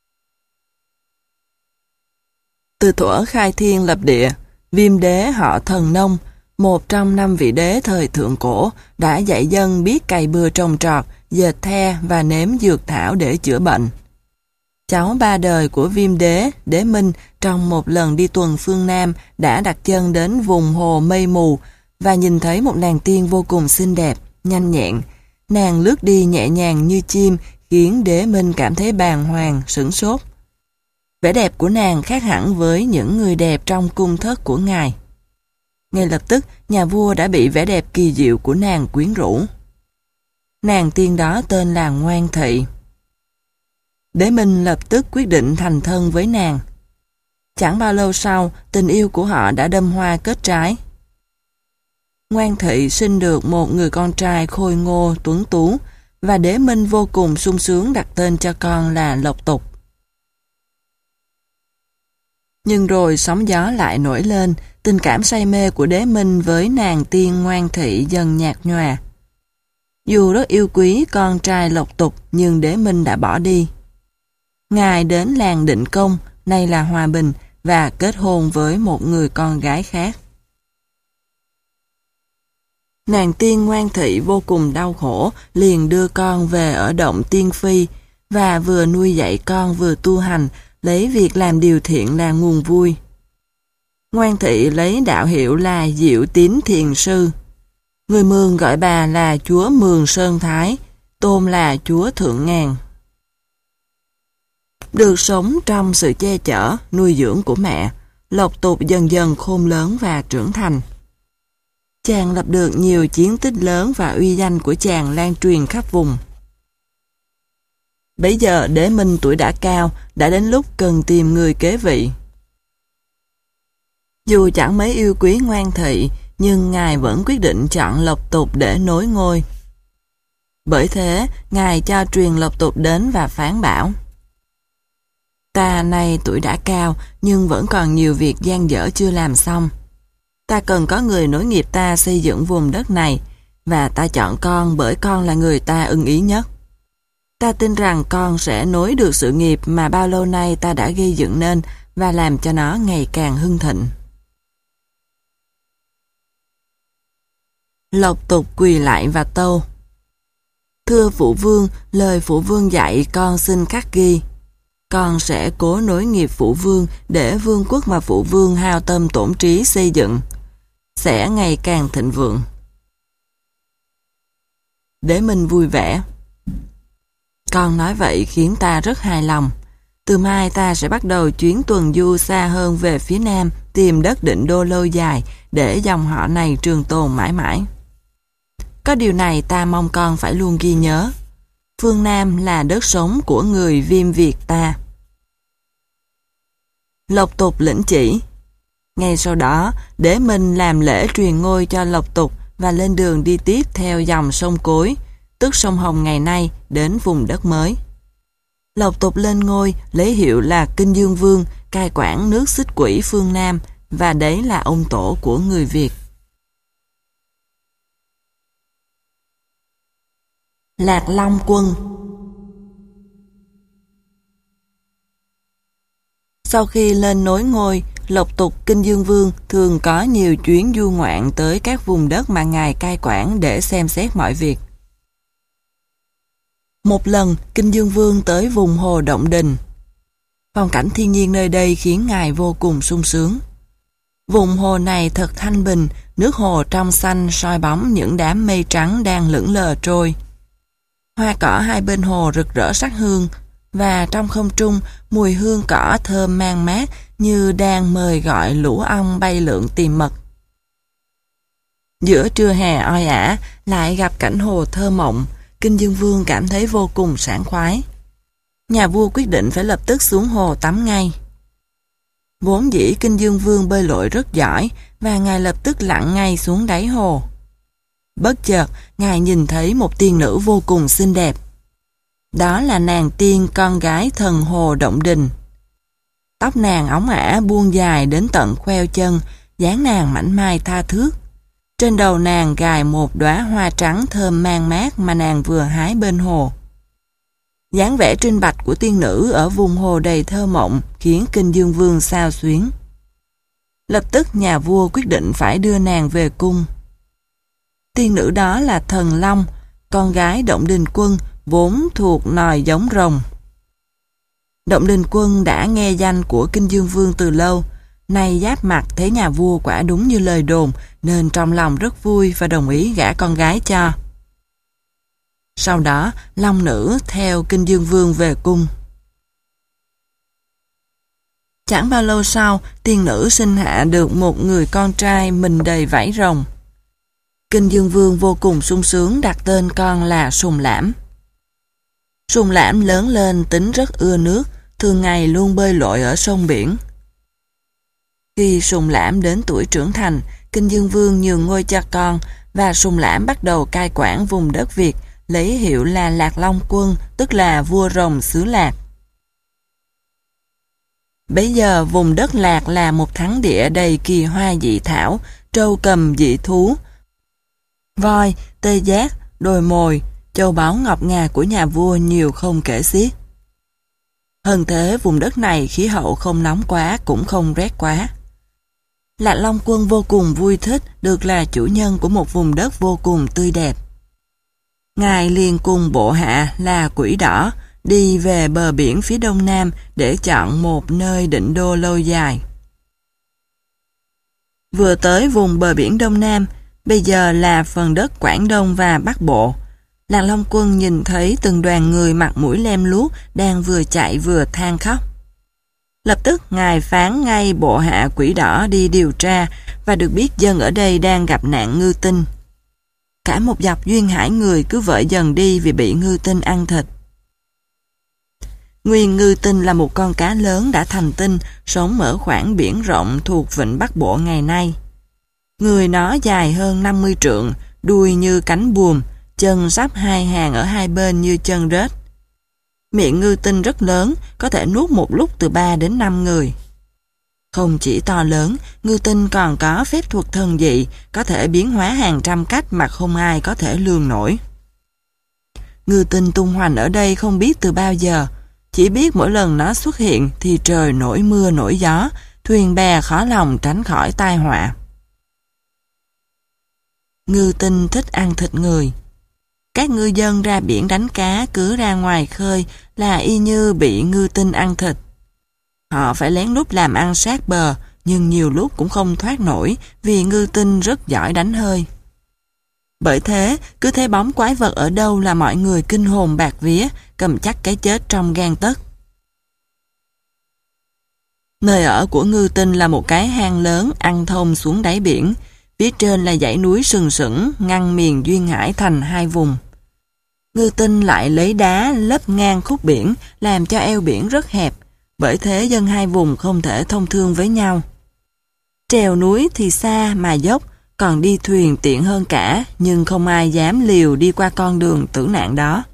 Từ thuở khai thiên lập địa, Viêm đế họ Thần Nông, một trong năm vị đế thời thượng cổ, đã dạy dân biết cày bừa trồng trọt, dệt the và nếm dược thảo để chữa bệnh. Cháu ba đời của Viêm đế, Đế Minh, trong một lần đi tuần phương Nam đã đặt chân đến vùng hồ mây mù và nhìn thấy một nàng tiên vô cùng xinh đẹp, nhanh nhẹn. Nàng lướt đi nhẹ nhàng như chim, khiến Đế Minh cảm thấy bàng hoàng, sửng sốt. Vẻ đẹp của nàng khác hẳn với những người đẹp trong cung thất của ngài. Ngay lập tức, nhà vua đã bị vẻ đẹp kỳ diệu của nàng quyến rũ. Nàng tiên đó tên là Ngoan Thị. Đế Minh lập tức quyết định thành thân với nàng. Chẳng bao lâu sau, tình yêu của họ đã đâm hoa kết trái. Ngoan Thị sinh được một người con trai khôi ngô, tuấn tú, và Đế Minh vô cùng sung sướng đặt tên cho con là Lộc Tục. Nhưng rồi sóng gió lại nổi lên, tình cảm say mê của Đế Minh với nàng tiên Ngoan Thị dần nhạt nhòa. Dù rất yêu quý con trai Lộc Tục, nhưng Đế Minh đã bỏ đi. Ngài đến làng Định Công, nay là Hòa Bình, và kết hôn với một người con gái khác. Nàng tiên Ngoan Thị vô cùng đau khổ, liền đưa con về ở động Tiên Phi, và vừa nuôi dạy con vừa tu hành, lấy việc làm điều thiện là nguồn vui. Ngoan Thị lấy đạo hiệu là Diệu Tín Thiền Sư. Người Mường gọi bà là chúa Mường Sơn Thái, tôn là chúa Thượng Ngàn. Được sống trong sự che chở, nuôi dưỡng của mẹ, Lộc Tục dần dần khôn lớn và trưởng thành. Chàng lập được nhiều chiến tích lớn và uy danh của chàng lan truyền khắp vùng. Bấy giờ Đế Minh tuổi đã cao, đã đến lúc cần tìm người kế vị. Dù chẳng mấy yêu quý Ngoan Thị, nhưng ngài vẫn quyết định chọn Lộc Tục để nối ngôi. Bởi thế, ngài cho truyền Lộc Tục đến và phán bảo: Ta nay tuổi đã cao, nhưng vẫn còn nhiều việc dang dở chưa làm xong. Ta cần có người nối nghiệp ta xây dựng vùng đất này, và ta chọn con bởi con là người ta ưng ý nhất. Ta tin rằng con sẽ nối được sự nghiệp mà bao lâu nay ta đã gây dựng nên và làm cho nó ngày càng hưng thịnh. Lộc Tục quỳ lại và tâu: Thưa phụ vương, lời phụ vương dạy con xin khắc ghi. con sẽ cố nối nghiệp phụ vương để vương quốc mà phụ vương hao tâm tổn trí xây dựng sẽ ngày càng thịnh vượng. Đế Minh vui vẻ. Con nói vậy khiến ta rất hài lòng. Từ mai ta sẽ bắt đầu chuyến tuần du xa hơn về phía nam, tìm đất định đô lâu dài để dòng họ này trường tồn mãi mãi. Có điều này ta mong con phải luôn ghi nhớ. Phương Nam là đất sống của người Viêm Việt ta. Lộc Tục lĩnh chỉ. Ngay sau đó, Đế Minh làm lễ truyền ngôi cho Lộc Tục và lên đường đi tiếp theo dòng sông Cối, tức sông Hồng ngày nay, đến vùng đất mới. Lộc Tục lên ngôi lấy hiệu là Kinh Dương Vương, cai quản nước Xích Quỷ phương Nam, và đấy là ông tổ của người Việt. Lạc Long Quân. Sau khi lên nối ngôi, Lộc Tục Kinh Dương Vương thường có nhiều chuyến du ngoạn tới các vùng đất mà ngài cai quản để xem xét mọi việc. Một lần, Kinh Dương Vương tới vùng hồ Động Đình. Phong cảnh thiên nhiên nơi đây khiến ngài vô cùng sung sướng. Vùng hồ này thật thanh bình, nước hồ trong xanh soi bóng những đám mây trắng đang lững lờ trôi. Hoa cỏ hai bên hồ rực rỡ sắc hương, và trong không trung mùi hương cỏ thơm man mát như đang mời gọi lũ ong bay lượn tìm mật. Giữa trưa hè oi ả lại gặp cảnh hồ thơ mộng, Kinh Dương Vương cảm thấy vô cùng sảng khoái. Nhà vua quyết định phải lập tức xuống hồ tắm ngay. Vốn dĩ Kinh Dương Vương bơi lội rất giỏi và ngài lập tức lặn ngay xuống đáy hồ. Bất chợt, ngài nhìn thấy một tiên nữ vô cùng xinh đẹp. Đó là nàng tiên con gái thần hồ Động Đình. Tóc nàng óng ả buông dài đến tận khoeo chân, dáng nàng mảnh mai tha thướt. Trên đầu nàng gài một đóa hoa trắng thơm man mát mà nàng vừa hái bên hồ. Dáng vẻ trinh bạch của tiên nữ ở vùng hồ đầy thơ mộng khiến Kinh Dương Vương xao xuyến. Lập tức nhà vua quyết định phải đưa nàng về cung. Tiên nữ đó là Thần Long, con gái Động Đình Quân, vốn thuộc nòi giống rồng. Động Đình Quân đã nghe danh của Kinh Dương Vương từ lâu, nay giáp mặt thấy nhà vua quả đúng như lời đồn, nên trong lòng rất vui và đồng ý gả con gái cho. Sau đó, Long nữ theo Kinh Dương Vương về cung. Chẳng bao lâu sau, tiên nữ sinh hạ được một người con trai mình đầy vảy rồng. Kinh Dương Vương vô cùng sung sướng đặt tên con là Sùng Lãm. Sùng Lãm lớn lên tính rất ưa nước, thường ngày luôn bơi lội ở sông biển. Khi Sùng Lãm đến tuổi trưởng thành, Kinh Dương Vương nhường ngôi cho con và Sùng Lãm bắt đầu cai quản vùng đất Việt, lấy hiệu là Lạc Long Quân, tức là vua rồng xứ Lạc. Bấy giờ vùng đất Lạc là một thắng địa đầy kỳ hoa dị thảo, trâu cầm dị thú, voi, tê giác, đồi mồi, châu báu ngọc ngà của nhà vua nhiều không kể xiết. Hơn thế, vùng đất này khí hậu không nóng quá cũng không rét quá. Lạc Long Quân vô cùng vui thích được là chủ nhân của một vùng đất vô cùng tươi đẹp. Ngài liền cùng bộ hạ là Quỷ Đỏ đi về bờ biển phía đông nam để chọn một nơi định đô lâu dài. Vừa tới vùng bờ biển đông nam, bây giờ là phần đất Quảng Đông và Bắc Bộ, Lạc Long Quân nhìn thấy từng đoàn người mặt mũi lem luốc đang vừa chạy vừa than khóc. Lập tức ngài phán ngay bộ hạ Quỷ Đỏ đi điều tra và được biết dân ở đây đang gặp nạn ngư tinh. Cả một dọc duyên hải người cứ vợi dần đi vì bị ngư tinh ăn thịt. Nguyên ngư tinh là một con cá lớn đã thành tinh sống ở khoảng biển rộng thuộc vịnh Bắc Bộ ngày nay. Người nó dài hơn năm mươi trượng, đuôi như cánh buồm, chân sắp hai hàng ở hai bên như chân rết. Miệng ngư tinh rất lớn, có thể nuốt một lúc từ ba đến năm người. Không chỉ to lớn, ngư tinh còn có phép thuật thần dị, có thể biến hóa hàng trăm cách mà không ai có thể lường nổi. Ngư tinh tung hoành ở đây không biết từ bao giờ, chỉ biết mỗi lần nó xuất hiện thì trời nổi mưa nổi gió, thuyền bè khó lòng tránh khỏi tai họa. Ngư tinh thích ăn thịt người. Các ngư dân ra biển đánh cá cứ ra ngoài khơi là y như bị ngư tinh ăn thịt. Họ phải lén lút làm ăn sát bờ, nhưng nhiều lúc cũng không thoát nổi vì ngư tinh rất giỏi đánh hơi. Bởi thế, cứ thấy bóng quái vật ở đâu là mọi người kinh hồn bạt vía, cầm chắc cái chết trong gang tấc. Nơi ở của ngư tinh là một cái hang lớn ăn thông xuống đáy biển. Phía trên là dãy núi sừng sững ngăn miền duyên hải thành hai vùng. Ngư tinh lại lấy đá lấp ngang khúc biển làm cho eo biển rất hẹp, bởi thế dân hai vùng không thể thông thương với nhau. Trèo núi thì xa mà dốc, còn đi thuyền tiện hơn cả, nhưng không ai dám liều đi qua con đường tử nạn đó.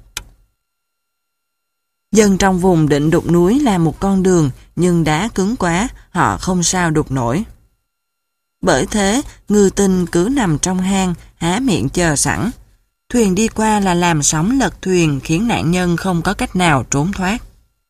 Dân trong vùng định đục núi làm một con đường, nhưng đá cứng quá, họ không sao đục nổi. Bởi thế, ngư tinh cứ nằm trong hang, há miệng chờ sẵn. Thuyền đi qua là làm sóng lật thuyền, khiến nạn nhân không có cách nào trốn thoát.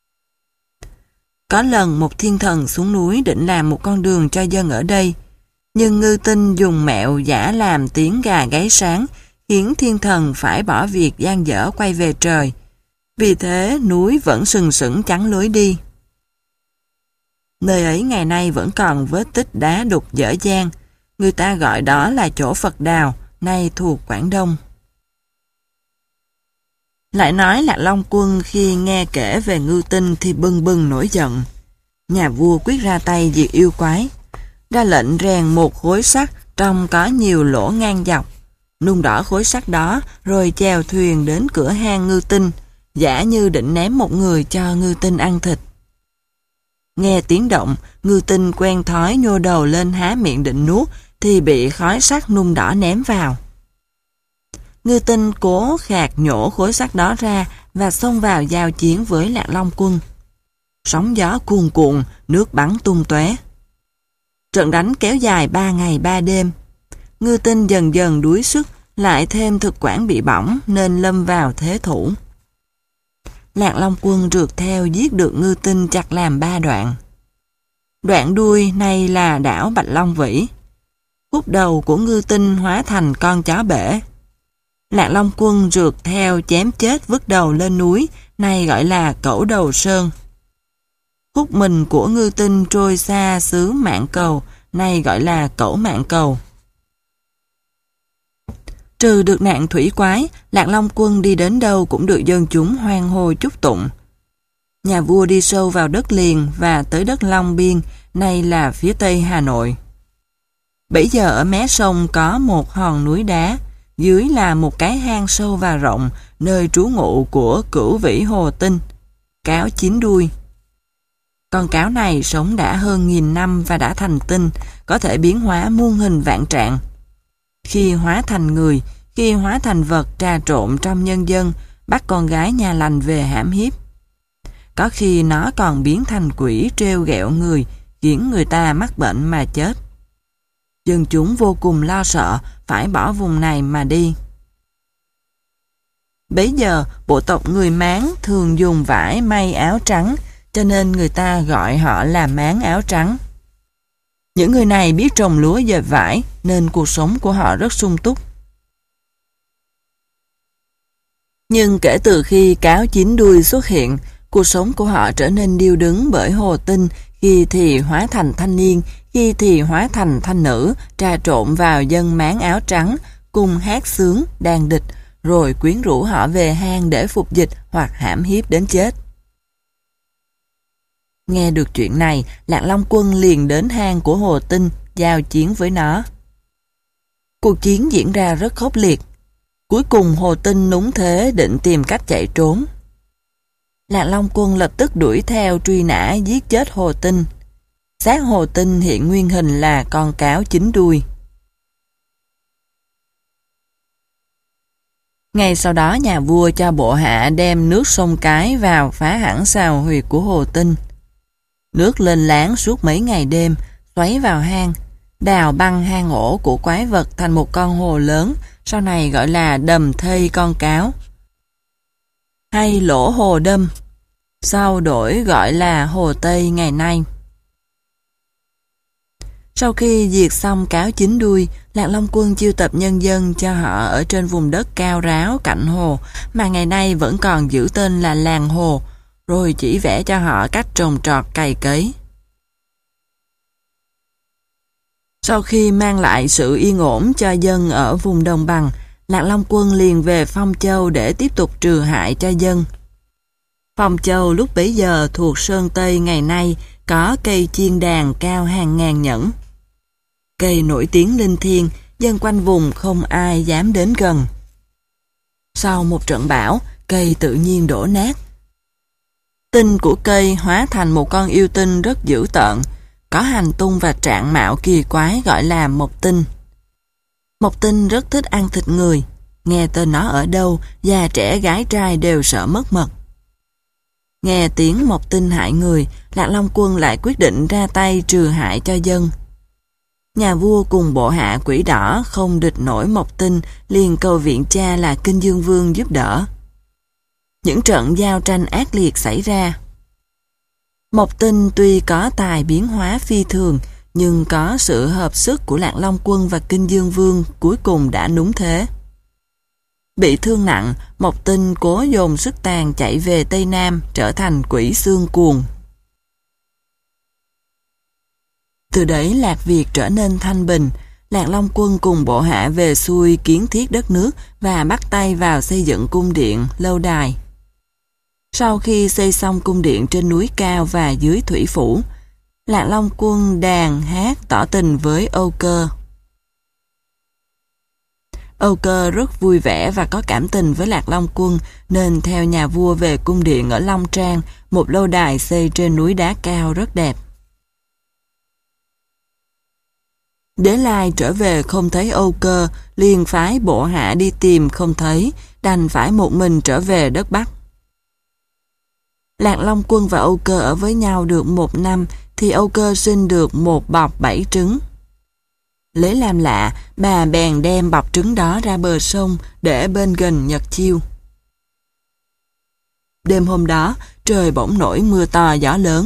Có lần một thiên thần xuống núi định làm một con đường cho dân ở đây, nhưng ngư tinh dùng mẹo giả làm tiếng gà gáy sáng, khiến thiên thần phải bỏ việc dang dở quay về trời. Vì thế núi vẫn sừng sững chắn lối đi. Nơi ấy ngày nay vẫn còn vết tích đá đục dở dang, người ta gọi đó là chỗ Phật Đào, nay thuộc Quảng Đông. Lại nói Lạc Long Quân khi nghe kể về ngư tinh thì bừng bừng nổi giận. Nhà vua quyết ra tay diệt yêu quái, ra lệnh rèn một khối sắt trong có nhiều lỗ ngang dọc, nung đỏ khối sắt đó rồi chèo thuyền đến cửa hang ngư tinh, giả như định ném một người cho ngư tinh ăn thịt. Nghe tiếng động, ngư tinh quen thói nhô đầu lên há miệng định nuốt thì bị khói sắt nung đỏ ném vào. Ngư tinh cố khạc nhổ khối sắt đó ra và xông vào giao chiến với Lạc Long Quân. Sóng gió cuồn cuộn, nước bắn tung tóe. Trận đánh kéo dài ba ngày ba đêm. Ngư tinh dần dần đuối sức, lại thêm thực quản bị bỏng nên lâm vào thế thủ. Lạc Long Quân rượt theo giết được ngư tinh chặt làm ba đoạn. Đoạn đuôi nay là đảo Bạch Long Vĩ. Khúc đầu của ngư tinh hóa thành con chó bể. Lạc Long Quân rượt theo chém chết vứt đầu lên núi, nay gọi là Cẩu Đầu Sơn. Khúc mình của ngư tinh trôi xa xứ Mạn Cầu, nay gọi là Cẩu Mạn Cầu. Trừ được nạn thủy quái, Lạc Long Quân đi đến đâu cũng được dân chúng hoan hô chúc tụng. Nhà vua đi sâu vào đất liền và tới đất Long Biên, nay là phía tây Hà Nội. Bấy giờ ở mé sông có một hòn núi đá, dưới là một cái hang sâu và rộng, nơi trú ngụ của Cửu Vĩ Hồ Tinh, cáo chín đuôi. Con cáo này sống đã hơn nghìn năm và đã thành tinh, có thể biến hóa muôn hình vạn trạng. Khi hóa thành người, khi hóa thành vật trà trộn trong nhân dân, bắt con gái nhà lành về hãm hiếp. Có khi nó còn biến thành quỷ trêu ghẹo người, khiến người ta mắc bệnh mà chết. Dân chúng vô cùng lo sợ, phải bỏ vùng này mà đi. Bấy giờ, bộ tộc người Mán thường dùng vải may áo trắng, cho nên người ta gọi họ là Mán áo trắng. Những người này biết trồng lúa dệt vải, nên cuộc sống của họ rất sung túc. Nhưng kể từ khi cáo chín đuôi xuất hiện, cuộc sống của họ trở nên điêu đứng bởi Hồ Tinh, khi thì hóa thành thanh niên, khi thì hóa thành thanh nữ, trà trộn vào dân Mán áo trắng, cùng hát sướng, đàn địch, rồi quyến rũ họ về hang để phục dịch hoặc hãm hiếp đến chết. Nghe được chuyện này, Lạc Long Quân liền đến hang của Hồ Tinh, giao chiến với nó. Cuộc chiến diễn ra rất khốc liệt. Cuối cùng Hồ Tinh núng thế định tìm cách chạy trốn. Lạc Long Quân lập tức đuổi theo truy nã giết chết Hồ Tinh. Xác Hồ Tinh hiện nguyên hình là con cáo chín đuôi. Ngay sau đó nhà vua cho bộ hạ đem nước sông Cái vào phá hẳn sào huyệt của Hồ Tinh. Nước lên láng suốt mấy ngày đêm, xoáy vào hang, đào băng hang ổ của quái vật thành một con hồ lớn, sau này gọi là đầm thây con cáo, hay lỗ hồ đâm, sau đổi gọi là Hồ Tây ngày nay. Sau khi diệt xong cáo chín đuôi, Lạc Long Quân chiêu tập nhân dân cho họ ở trên vùng đất cao ráo cạnh hồ, mà ngày nay vẫn còn giữ tên là làng hồ, rồi chỉ vẽ cho họ cách trồng trọt cày cấy. Sau khi mang lại sự yên ổn cho dân ở vùng đồng bằng, Lạc Long Quân liền về Phong Châu để tiếp tục trừ hại cho dân. Phong Châu lúc bấy giờ thuộc Sơn Tây ngày nay có cây chiên đàn cao hàng ngàn nhẫn. Cây nổi tiếng linh thiêng, dân quanh vùng không ai dám đến gần. Sau một trận bão, cây tự nhiên đổ nát. Tinh của cây hóa thành một con yêu tinh rất dữ tợn, có hành tung và trạng mạo kỳ quái gọi là Mộc Tinh. Mộc Tinh rất thích ăn thịt người, nghe tên nó ở đâu, già trẻ gái trai đều sợ mất mật. Nghe tiếng Mộc Tinh hại người, Lạc Long Quân lại quyết định ra tay trừ hại cho dân. Nhà vua cùng bộ hạ Quỷ Đỏ không địch nổi Mộc Tinh, liền cầu viện cha là Kinh Dương Vương giúp đỡ. Những trận giao tranh ác liệt xảy ra. Mộc Tinh tuy có tài biến hóa phi thường, nhưng có sự hợp sức của Lạc Long Quân và Kinh Dương Vương cuối cùng đã núng thế. Bị thương nặng, Mộc Tinh cố dồn sức tàn chạy về Tây Nam, trở thành quỷ xương cuồng. Từ đấy Lạc Việt trở nên thanh bình, Lạc Long Quân cùng bộ hạ về xuôi kiến thiết đất nước và bắt tay vào xây dựng cung điện, lâu đài. Sau khi xây xong cung điện trên núi cao và dưới thủy phủ, Lạc Long Quân đàn hát tỏ tình với Âu Cơ. Âu Cơ rất vui vẻ và có cảm tình với Lạc Long Quân nên theo nhà vua về cung điện ở Long Trang, một lâu đài xây trên núi đá cao rất đẹp. Đế Lai trở về không thấy Âu Cơ, liền phái bộ hạ đi tìm không thấy, đành phải một mình trở về đất Bắc. Lạc Long Quân và Âu Cơ ở với nhau được một năm thì Âu Cơ sinh được một bọc bảy trứng. Lấy làm lạ, bà bèn đem bọc trứng đó ra bờ sông để bên gần Nhật Chiêu. Đêm hôm đó, trời bỗng nổi mưa to gió lớn.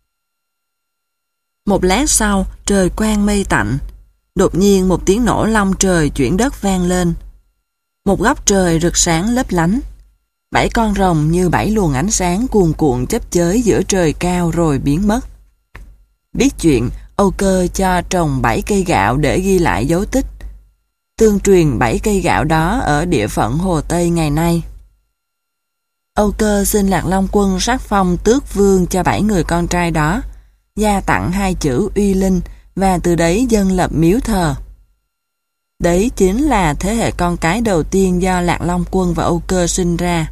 Một lát sau, trời quang mây tạnh. Đột nhiên một tiếng nổ long trời chuyển đất vang lên. Một góc trời rực sáng lấp lánh. Bảy con rồng như bảy luồng ánh sáng cuồn cuộn chấp chới giữa trời cao rồi biến mất. Biết chuyện, Âu Cơ cho trồng bảy cây gạo để ghi lại dấu tích. Tương truyền bảy cây gạo đó ở địa phận Hồ Tây ngày nay. Âu Cơ xin Lạc Long Quân sắc phong tước vương cho bảy người con trai đó, gia tặng hai chữ uy linh và từ đấy dân lập miếu thờ. Đấy chính là thế hệ con cái đầu tiên do Lạc Long Quân và Âu Cơ sinh ra.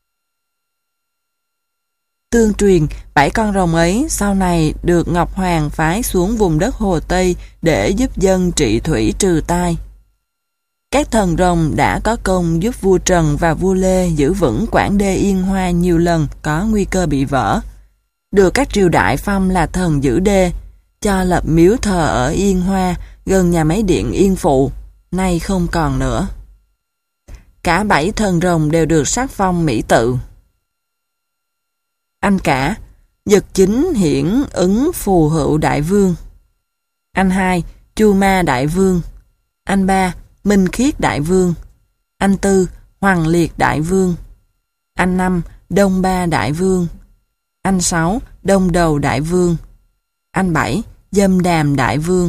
Tương truyền, bảy con rồng ấy sau này được Ngọc Hoàng phái xuống vùng đất Hồ Tây để giúp dân trị thủy trừ tai. Các thần rồng đã có công giúp vua Trần và vua Lê giữ vững quãng đê Yên Hoa nhiều lần có nguy cơ bị vỡ. Được các triều đại phong là thần giữ đê, cho lập miếu thờ ở Yên Hoa gần nhà máy điện Yên Phụ, nay không còn nữa. Cả bảy thần rồng đều được sắc phong mỹ tự. Anh cả, Dật Chính Hiển Ứng Phù Hữu Đại Vương. Anh hai, Chu Ma Đại Vương. Anh ba, Minh Khiết Đại Vương. Anh tư, Hoàng Liệt Đại Vương. Anh năm, Đông Ba Đại Vương. Anh sáu, Đông Đầu Đại Vương. Anh bảy, Dâm Đàm Đại Vương.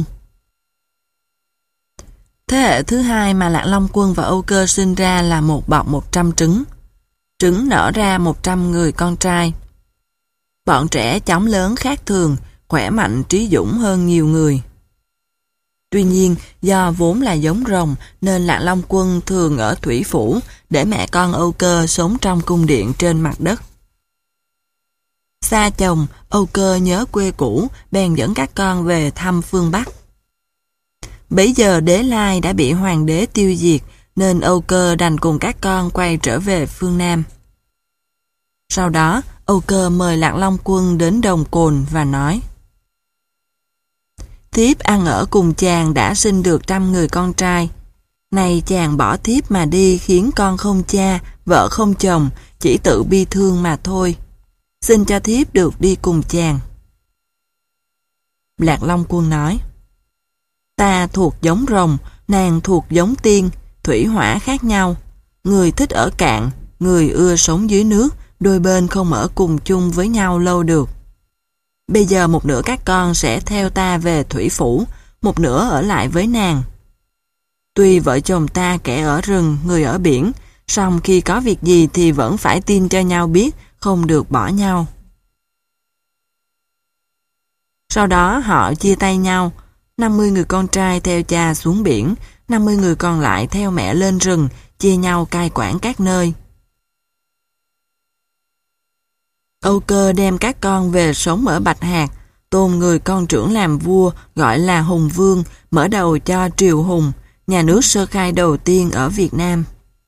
Thế hệ thứ hai mà Lạc Long Quân và Âu Cơ sinh ra là một bọc một trăm trứng. Trứng nở ra một trăm người con trai. Bọn trẻ chóng lớn khác thường, khỏe mạnh trí dũng hơn nhiều người. Tuy nhiên, do vốn là giống rồng nên Lạc Long Quân thường ở thủy phủ để mẹ con Âu Cơ sống trong cung điện trên mặt đất. Xa chồng, Âu Cơ nhớ quê cũ, bèn dẫn các con về thăm phương Bắc. Bấy giờ Đế Lai đã bị hoàng đế tiêu diệt, nên Âu Cơ đành cùng các con quay trở về phương Nam. Sau đó, Âu Cơ mời Lạc Long Quân đến Đồng Cồn và nói: Thiếp ăn ở cùng chàng đã sinh được trăm người con trai. Nay chàng bỏ thiếp mà đi khiến con không cha, vợ không chồng, chỉ tự bi thương mà thôi. Xin cho thiếp được đi cùng chàng. Lạc Long Quân nói: Ta thuộc giống rồng, nàng thuộc giống tiên, thủy hỏa khác nhau. Người thích ở cạn, người ưa sống dưới nước, đôi bên không ở cùng chung với nhau lâu được. Bây giờ một nửa các con sẽ theo ta về thủy phủ, một nửa ở lại với nàng. Tuy vợ chồng ta kẻ ở rừng, người ở biển, song khi có việc gì thì vẫn phải tin cho nhau biết, không được bỏ nhau. Sau đó họ chia tay nhau, năm mươi người con trai theo cha xuống biển, năm mươi người còn lại theo mẹ lên rừng, chia nhau cai quản các nơi. Âu Cơ đem các con về sống ở Bạch Hạc, tôn người con trưởng làm vua, gọi là Hùng Vương, mở đầu cho triều Hùng, nhà nước sơ khai đầu tiên ở Việt Nam.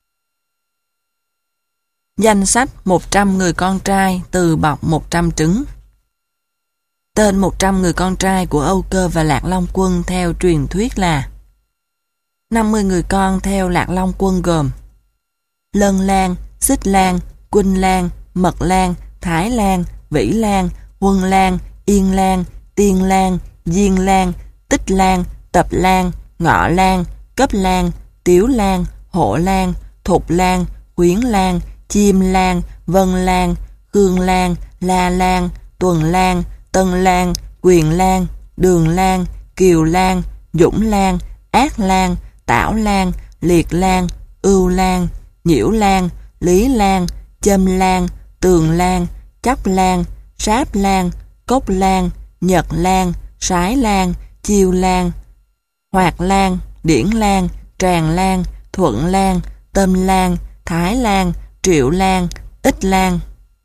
Danh sách một trăm người con trai từ bọc một trăm trứng. Tên một trăm người con trai của Âu Cơ và Lạc Long Quân theo truyền thuyết là: năm mươi người con theo Lạc Long Quân gồm Lân Lang, Xích Lang, Quỳnh Lang, Mật Lang, Thái Lang, Vĩ Lang, Huân Lang, Yên Lang, Tiên Lang, Diên Lang, Tích Lang, Tập Lang, Ngọ Lang, Cấp Lang, Tiếu Lang, Hộ Lang, Thục Lang, Khuyến Lang, Chiêm Lang, Vân Lang, Khương Lang, La Lang, Tuần Lang, Tân Lang, Quyền Lang, Đường Lang, Kiều Lang, Dũng Lang, Ác Lang, Tảo Lang, Liệt Lang, Ưu Lang, Nhiễu Lang, Lý Lang, Châm Lang, Tường Lang, Chấp Lang, Sáp Lang, Cốc Lang, Nhật Lang, Sái Lang, Chiêu Lang, Hoạt Lang, Điển Lang, Tràng Lang, Thuận Lang, Tâm Lang, Thái Lang, Triệu Lang, Ích Lang.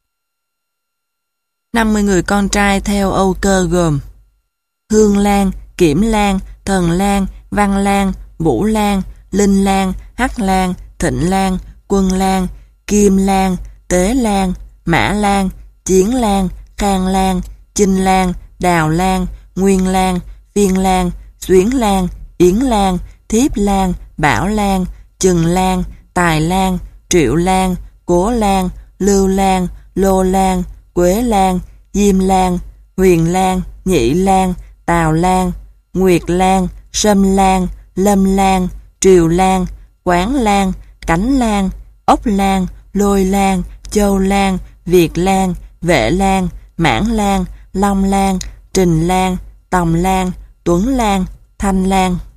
năm mươi người con trai theo Âu Cơ gồm Hương Lang, Kiểm Lang, Thần Lang, Văn Lang, Vũ Lang, Linh Lang, Hắc Lang, Thịnh Lang, Quân Lang, Kim Lang, Tế Lang, Mã Lang, Chiến Lang, Khang Lang, Chinh Lang, Đào Lang, Nguyên Lang, Phiên Lang, Xuyến Lang, Yến Lang, Thiếp Lang, Bảo Lang, Chừng Lang, Tài Lang, Triệu Lang, Cố Lang, Lưu Lang, Lô Lang, Quế Lang, Diêm Lang, Huyền Lang, Nhị Lang, Tào Lang, Nguyệt Lang, Sâm Lang, Lâm Lang, Triều Lang, Quán Lang, Cánh Lang, Ốc Lang, Lôi Lang, Châu Lang, Việt Lang, Vệ Lang, Mãn Lang, Long Lang, Trình Lang, Tòng Lang, Tuấn Lang, Thanh Lang.